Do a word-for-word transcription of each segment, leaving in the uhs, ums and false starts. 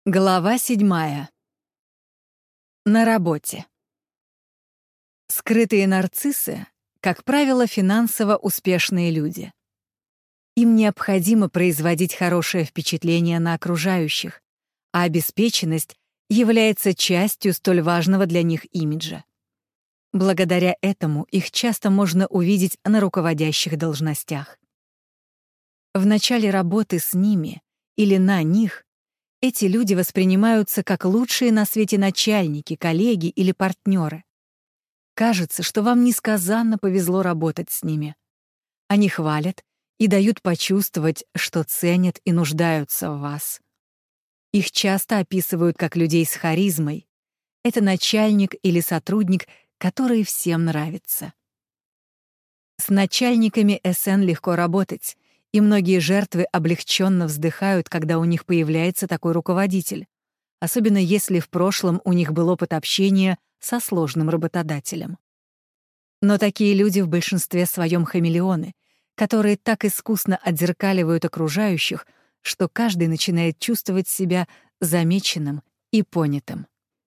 Глава седьмая. На работе. Скрытые нарциссы, как правило, финансово успешные люди. Им необходимо производить хорошее впечатление на окружающих, а обеспеченность является частью столь важного для них имиджа. Благодаря этому их часто можно увидеть на руководящих должностях. В начале работы с ними или на них эти люди воспринимаются как лучшие на свете начальники, коллеги или партнеры. Кажется, что вам несказанно повезло работать с ними. Они хвалят и дают почувствовать, что ценят и нуждаются в вас. Их часто описывают как людей с харизмой. Это начальник или сотрудник, который всем нравится. С начальниками эс эн легко работать, и многие жертвы облегченно вздыхают, когда у них появляется такой руководитель, особенно если в прошлом у них был опыт общения со сложным работодателем. Но такие люди в большинстве своем хамелеоны, которые так искусно отзеркаливают окружающих, что каждый начинает чувствовать себя замеченным и понятым.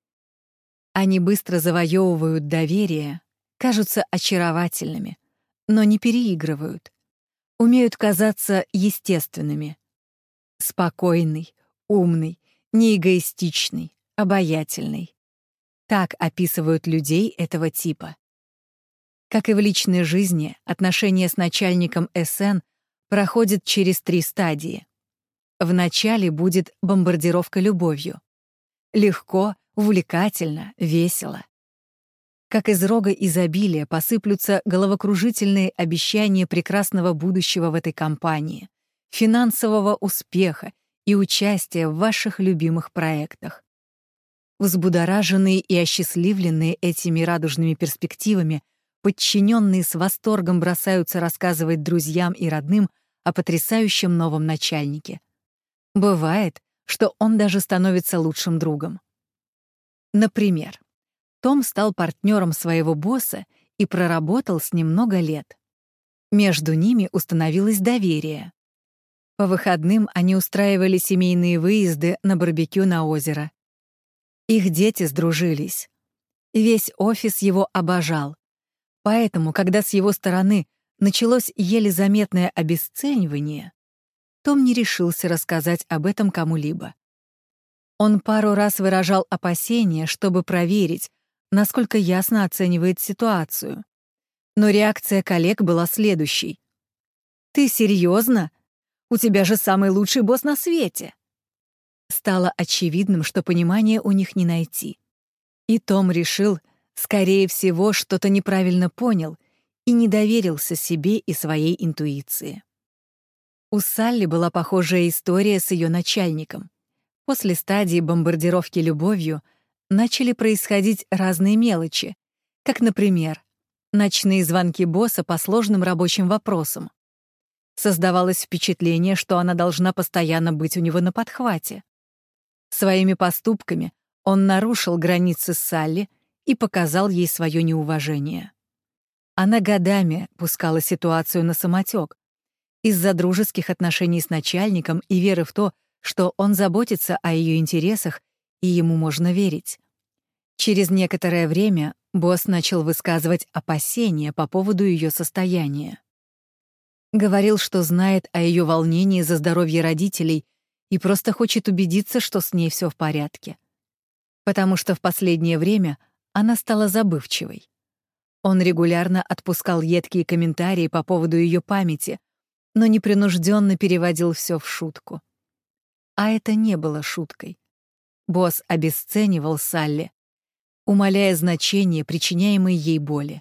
Они быстро завоевывают доверие, кажутся очаровательными, но не переигрывают. Умеют казаться естественными. Спокойный, умный, неэгоистичный, обаятельный. Так описывают людей этого типа. Как и в личной жизни, отношения с начальником эс эн проходят через три стадии. Вначале будет бомбардировка любовью. Легко, увлекательно, весело. Как из рога изобилия посыплются головокружительные обещания прекрасного будущего в этой компании, финансового успеха и участия в ваших любимых проектах. Взбудораженные и осчастливленные этими радужными перспективами, подчиненные с восторгом бросаются рассказывать друзьям и родным о потрясающем новом начальнике. Бывает, что он даже становится лучшим другом. Например, Том стал партнером своего босса и проработал с ним много лет. Между ними установилось доверие. По выходным они устраивали семейные выезды на барбекю на озеро. Их дети сдружились. Весь офис его обожал. Поэтому, когда с его стороны началось еле заметное обесценивание, Том не решился рассказать об этом кому-либо. Он пару раз выражал опасения, чтобы проверить, насколько ясно оценивает ситуацию. Но реакция коллег была следующей. «Ты серьезно? У тебя же самый лучший босс на свете!» Стало очевидным, что понимания у них не найти. И Том решил, скорее всего, что-то неправильно понял и не доверился себе и своей интуиции. У Салли была похожая история с ее начальником. После стадии бомбардировки любовью начали происходить разные мелочи, как, например, ночные звонки босса по сложным рабочим вопросам. Создавалось впечатление, что она должна постоянно быть у него на подхвате. Своими поступками он нарушил границы Салли и показал ей свое неуважение. Она годами пускала ситуацию на самотек из-за дружеских отношений с начальником и веры в то, что он заботится о ее интересах и ему можно верить. Через некоторое время босс начал высказывать опасения по поводу ее состояния. Говорил, что знает о ее волнении за здоровье родителей и просто хочет убедиться, что с ней все в порядке. Потому что в последнее время она стала забывчивой. Он регулярно отпускал едкие комментарии по поводу ее памяти, но непринужденно переводил все в шутку. А это не было шуткой. Босс обесценивал Салли, умаляя значение причиняемой ей боли.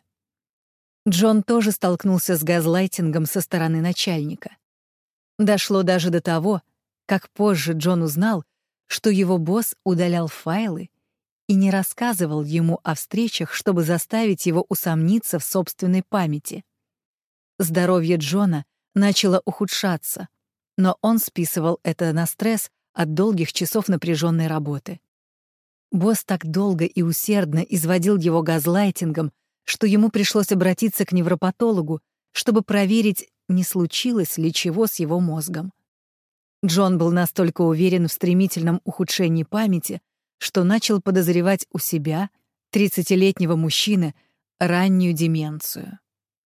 Джон тоже столкнулся с газлайтингом со стороны начальника. Дошло даже до того, как позже Джон узнал, что его босс удалял файлы и не рассказывал ему о встречах, чтобы заставить его усомниться в собственной памяти. Здоровье Джона начало ухудшаться, но он списывал это на стресс от долгих часов напряженной работы. Босс так долго и усердно изводил его газлайтингом, что ему пришлось обратиться к невропатологу, чтобы проверить, не случилось ли чего с его мозгом. Джон был настолько уверен в стремительном ухудшении памяти, что начал подозревать у себя, тридцатилетнего мужчины, раннюю деменцию.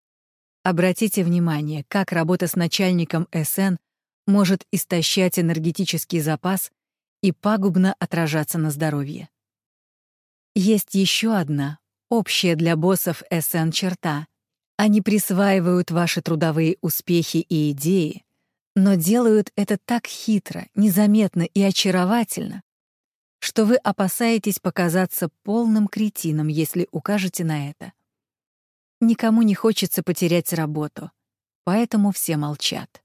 Обратите внимание, как работа с начальником эс эн может истощать энергетический запас и пагубно отражаться на здоровье. Есть еще одна, общая для боссов эс эн черта. Они присваивают ваши трудовые успехи и идеи, но делают это так хитро, незаметно и очаровательно, что вы опасаетесь показаться полным кретином, если укажете на это. Никому не хочется потерять работу, поэтому все молчат.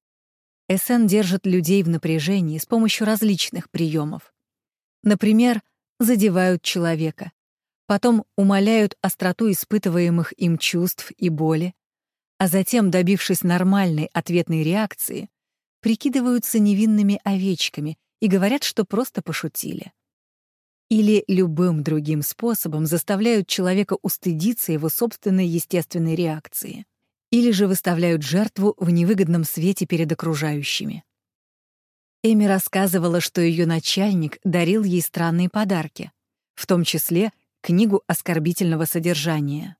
эс эн держит людей в напряжении с помощью различных приемов. Например, задевают человека, потом умаляют остроту испытываемых им чувств и боли, а затем, добившись нормальной ответной реакции, прикидываются невинными овечками и говорят, что просто пошутили. Или любым другим способом заставляют человека устыдиться его собственной естественной реакции. Или же выставляют жертву в невыгодном свете перед окружающими. Эми рассказывала, что ее начальник дарил ей странные подарки, в том числе книгу оскорбительного содержания.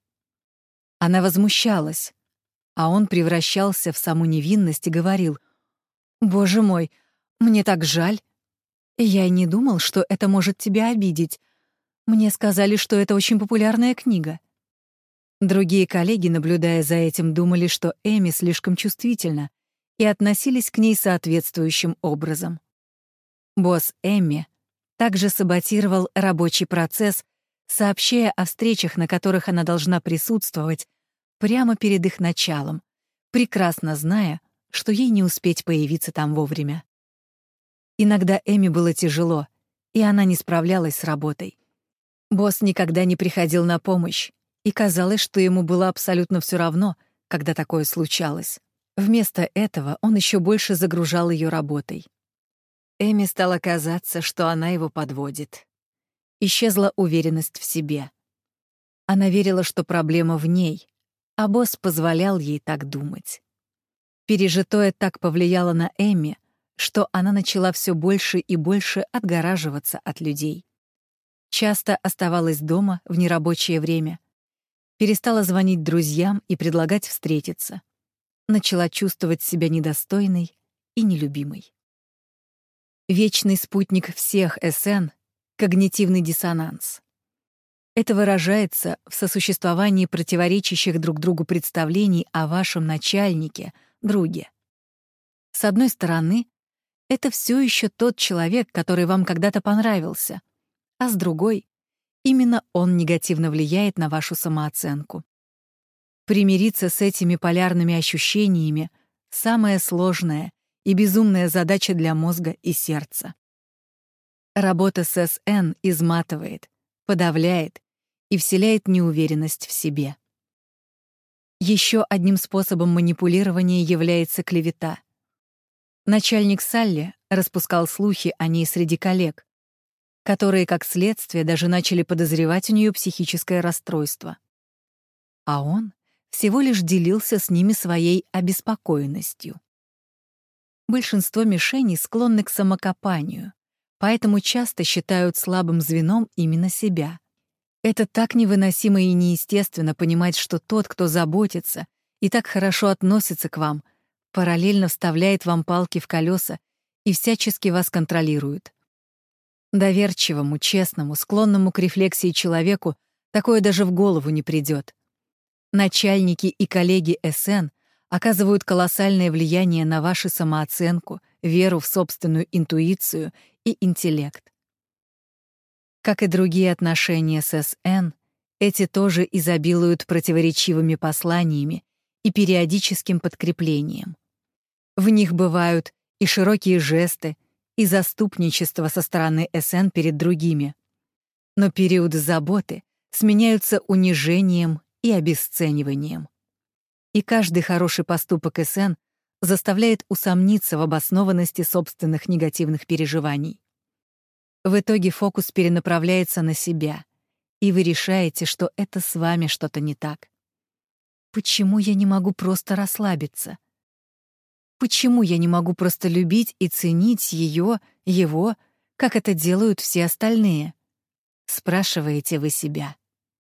Она возмущалась, а он превращался в саму невинность и говорил: «Боже мой, мне так жаль. Я и не думал, что это может тебя обидеть. Мне сказали, что это очень популярная книга». Другие коллеги, наблюдая за этим, думали, что Эми слишком чувствительна, и относились к ней соответствующим образом. Босс Эми также саботировал рабочий процесс, сообщая о встречах, на которых она должна присутствовать, прямо перед их началом, прекрасно зная, что ей не успеть появиться там вовремя. Иногда Эми было тяжело, и она не справлялась с работой. Босс никогда не приходил на помощь, и казалось, что ему было абсолютно все равно, когда такое случалось. Вместо этого он еще больше загружал ее работой. Эми стало казаться, что она его подводит. Исчезла уверенность в себе. Она верила, что проблема в ней, а босс позволял ей так думать. Пережитое так повлияло на Эми, что она начала все больше и больше отгораживаться от людей. Часто оставалась дома в нерабочее время, перестала звонить друзьям и предлагать встретиться, начала чувствовать себя недостойной и нелюбимой. Вечный спутник всех эс эн — когнитивный диссонанс. Это выражается в сосуществовании противоречащих друг другу представлений о вашем начальнике, друге. С одной стороны, это все еще тот человек, который вам когда-то понравился, а с другой, именно он негативно влияет на вашу самооценку. Примириться с этими полярными ощущениями — самая сложная и безумная задача для мозга и сердца. Работа с эс эн изматывает, подавляет и вселяет неуверенность в себе. Еще одним способом манипулирования является клевета. Начальник Салли распускал слухи о ней среди коллег, которые, как следствие, даже начали подозревать у нее психическое расстройство. А он всего лишь делился с ними своей обеспокоенностью. Большинство мишеней склонны к самокопанию, поэтому часто считают слабым звеном именно себя. Это так невыносимо и неестественно понимать, что тот, кто заботится и так хорошо относится к вам, параллельно вставляет вам палки в колеса и всячески вас контролирует. Доверчивому, честному, склонному к рефлексии человеку такое даже в голову не придет. Начальники и коллеги эс эн оказывают колоссальное влияние на вашу самооценку, веру в собственную интуицию и интеллект. Как и другие отношения с эс эн, эти тоже изобилуют противоречивыми посланиями и периодическим подкреплением. В них бывают и широкие жесты, и заступничество со стороны эс эн перед другими. Но периоды заботы сменяются унижением и обесцениванием. И каждый хороший поступок эс эн заставляет усомниться в обоснованности собственных негативных переживаний. В итоге фокус перенаправляется на себя, и вы решаете, что это с вами что-то не так. Почему я не могу просто расслабиться? Почему я не могу просто любить и ценить ее, его, как это делают все остальные? Спрашиваете вы себя.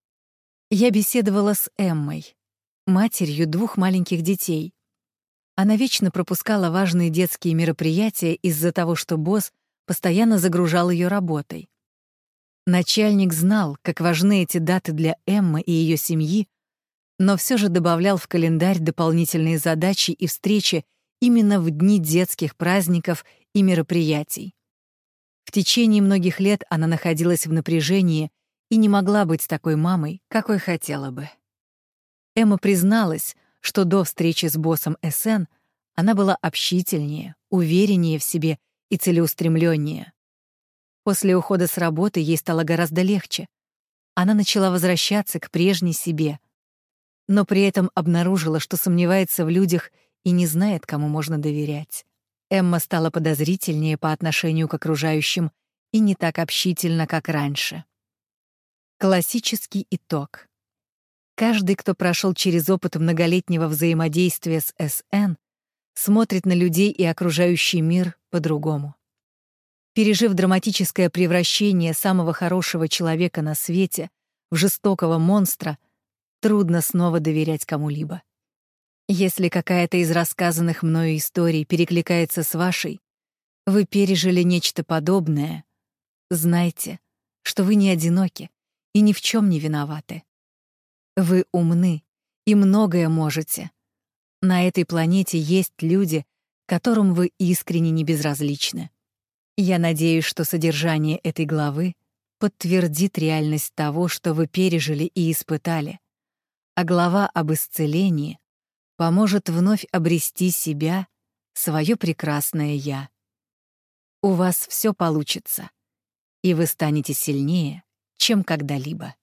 Я беседовала с Эммой, матерью двух маленьких детей. Она вечно пропускала важные детские мероприятия из-за того, что босс постоянно загружал ее работой. Начальник знал, как важны эти даты для Эммы и ее семьи, но все же добавлял в календарь дополнительные задачи и встречи именно в дни детских праздников и мероприятий. В течение многих лет она находилась в напряжении и не могла быть такой мамой, какой хотела бы. Эмма призналась, что до встречи с боссом эс эн она была общительнее, увереннее в себе и целеустремленнее. После ухода с работы ей стало гораздо легче. Она начала возвращаться к прежней себе, но при этом обнаружила, что сомневается в людях и не знает, кому можно доверять. Эмма стала подозрительнее по отношению к окружающим и не так общительна, как раньше. Классический итог. Каждый, кто прошел через опыт многолетнего взаимодействия с эс эн, смотрит на людей и окружающий мир по-другому. Пережив драматическое превращение самого хорошего человека на свете в жестокого монстра, трудно снова доверять кому-либо. Если какая-то из рассказанных мною историй перекликается с вашей, вы пережили нечто подобное, знайте, что вы не одиноки и ни в чем не виноваты. Вы умны и многое можете. На этой планете есть люди, которым вы искренне не безразличны. Я надеюсь, что содержание этой главы подтвердит реальность того, что вы пережили и испытали, а глава об исцелении поможет вновь обрести себя, свое прекрасное «Я». У вас все получится, и вы станете сильнее, чем когда-либо.